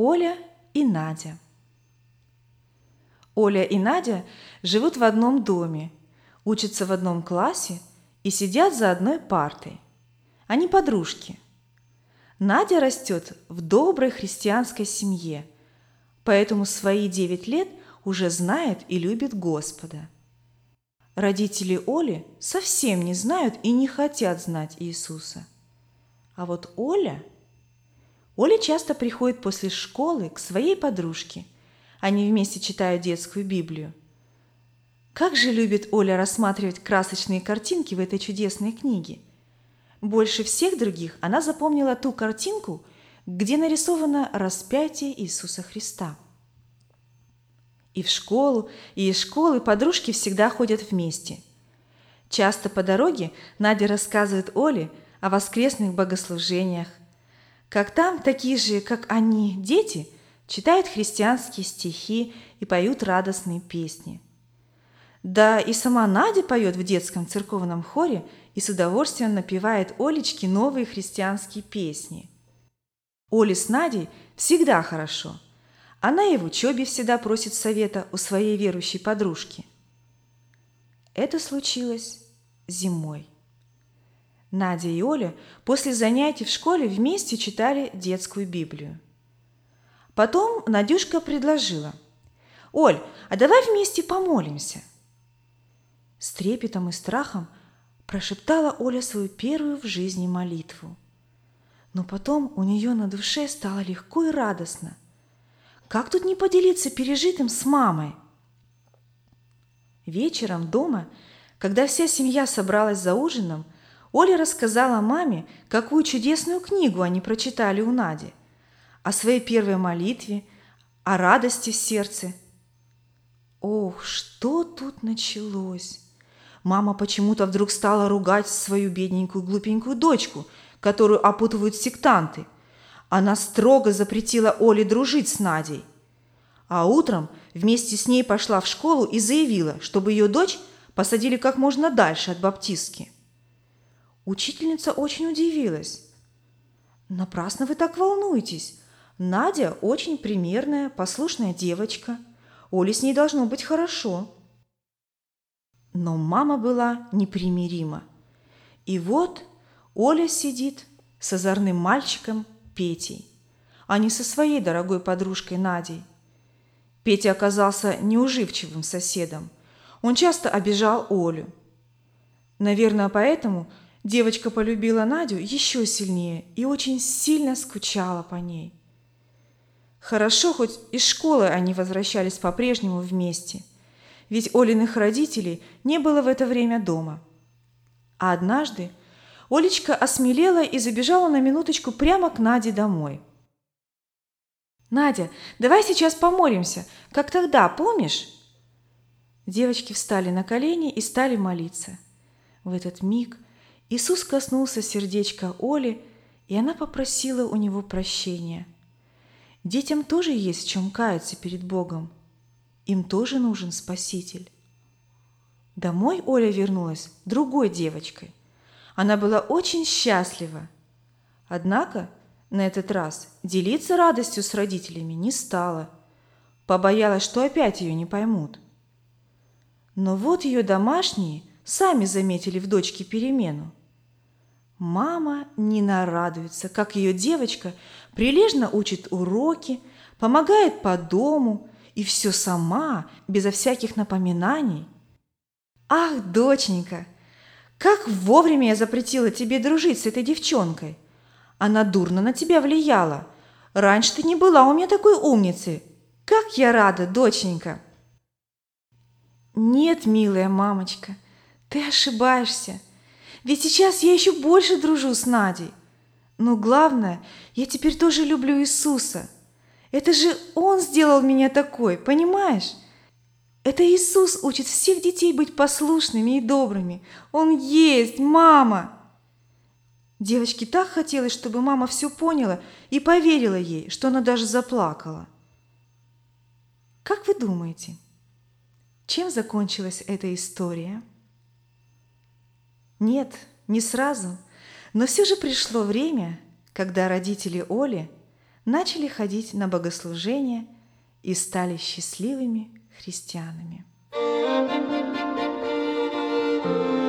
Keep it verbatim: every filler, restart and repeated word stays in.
Оля и Надя. Оля и Надя живут в одном доме, учатся в одном классе и сидят за одной партой. Они подружки. Надя растет в доброй христианской семье, поэтому в свои девять лет уже знает и любит Господа. Родители Оли совсем не знают и не хотят знать Иисуса. А вот Оля... Оля часто приходит после школы к своей подружке. Они вместе читают детскую Библию. Как же любит Оля рассматривать красочные картинки в этой чудесной книге. Больше всех других она запомнила ту картинку, где нарисовано распятие Иисуса Христа. И в школу, и из школы подружки всегда ходят вместе. Часто по дороге Надя рассказывает Оле о воскресных богослужениях, как там такие же, как они, дети читают христианские стихи и поют радостные песни. Да и сама Надя поет в детском церковном хоре и с удовольствием напевает Олечке новые христианские песни. Оле с Надей всегда хорошо. Она и в учебе всегда просит совета у своей верующей подружки. Это случилось зимой. Надя и Оля после занятий в школе вместе читали детскую Библию. Потом Надюшка предложила: «Оль, а давай вместе помолимся?» С трепетом и страхом прошептала Оля свою первую в жизни молитву. Но потом у нее на душе стало легко и радостно. Как тут не поделиться пережитым с мамой? Вечером дома, когда вся семья собралась за ужином, Оля рассказала маме, какую чудесную книгу они прочитали у Нади, о своей первой молитве, о радости в сердце. Ох, что тут началось! Мама почему-то вдруг стала ругать свою бедненькую глупенькую дочку, которую опутывают сектанты. Она строго запретила Оле дружить с Надей. А утром вместе с ней пошла в школу и заявила, чтобы ее дочь посадили как можно дальше от баптистки. Учительница очень удивилась. «Напрасно вы так волнуетесь. Надя очень примерная, послушная девочка. Оле с ней должно быть хорошо». Но мама была непримирима. И вот Оля сидит с озорным мальчиком Петей, а не со своей дорогой подружкой Надей. Петя оказался неуживчивым соседом. Он часто обижал Олю. Наверное, поэтому девочка полюбила Надю еще сильнее и очень сильно скучала по ней. Хорошо, хоть из школы они возвращались по-прежнему вместе, ведь Олиных родителей не было в это время дома. А однажды Олечка осмелела и забежала на минуточку прямо к Наде домой. «Надя, давай сейчас помолимся, как тогда, помнишь?» Девочки встали на колени и стали молиться. В этот миг Иисус коснулся сердечка Оли, и она попросила у него прощения. Детям тоже есть в чем каяться перед Богом. Им тоже нужен Спаситель. Домой Оля вернулась другой девочкой. Она была очень счастлива. Однако на этот раз делиться радостью с родителями не стала. Побоялась, что опять ее не поймут. Но вот ее домашние сами заметили в дочке перемену. Мама не нарадуется, как ее девочка прилежно учит уроки, помогает по дому и все сама, безо всяких напоминаний. «Ах, доченька, как вовремя я запретила тебе дружить с этой девчонкой! Она дурно на тебя влияла. Раньше ты не была у меня такой умницей. Как я рада, доченька!» «Нет, милая мамочка, ты ошибаешься. Ведь сейчас я еще больше дружу с Надей. Но главное, я теперь тоже люблю Иисуса. Это же Он сделал меня такой, понимаешь? Это Иисус учит всех детей быть послушными и добрыми. Он есть, мама!» Девочке так хотелось, чтобы мама все поняла и поверила ей, что она даже заплакала. Как вы думаете, чем закончилась эта история? Нет, не сразу, но все же пришло время, когда родители Оли начали ходить на богослужения и стали счастливыми христианами. Thank you.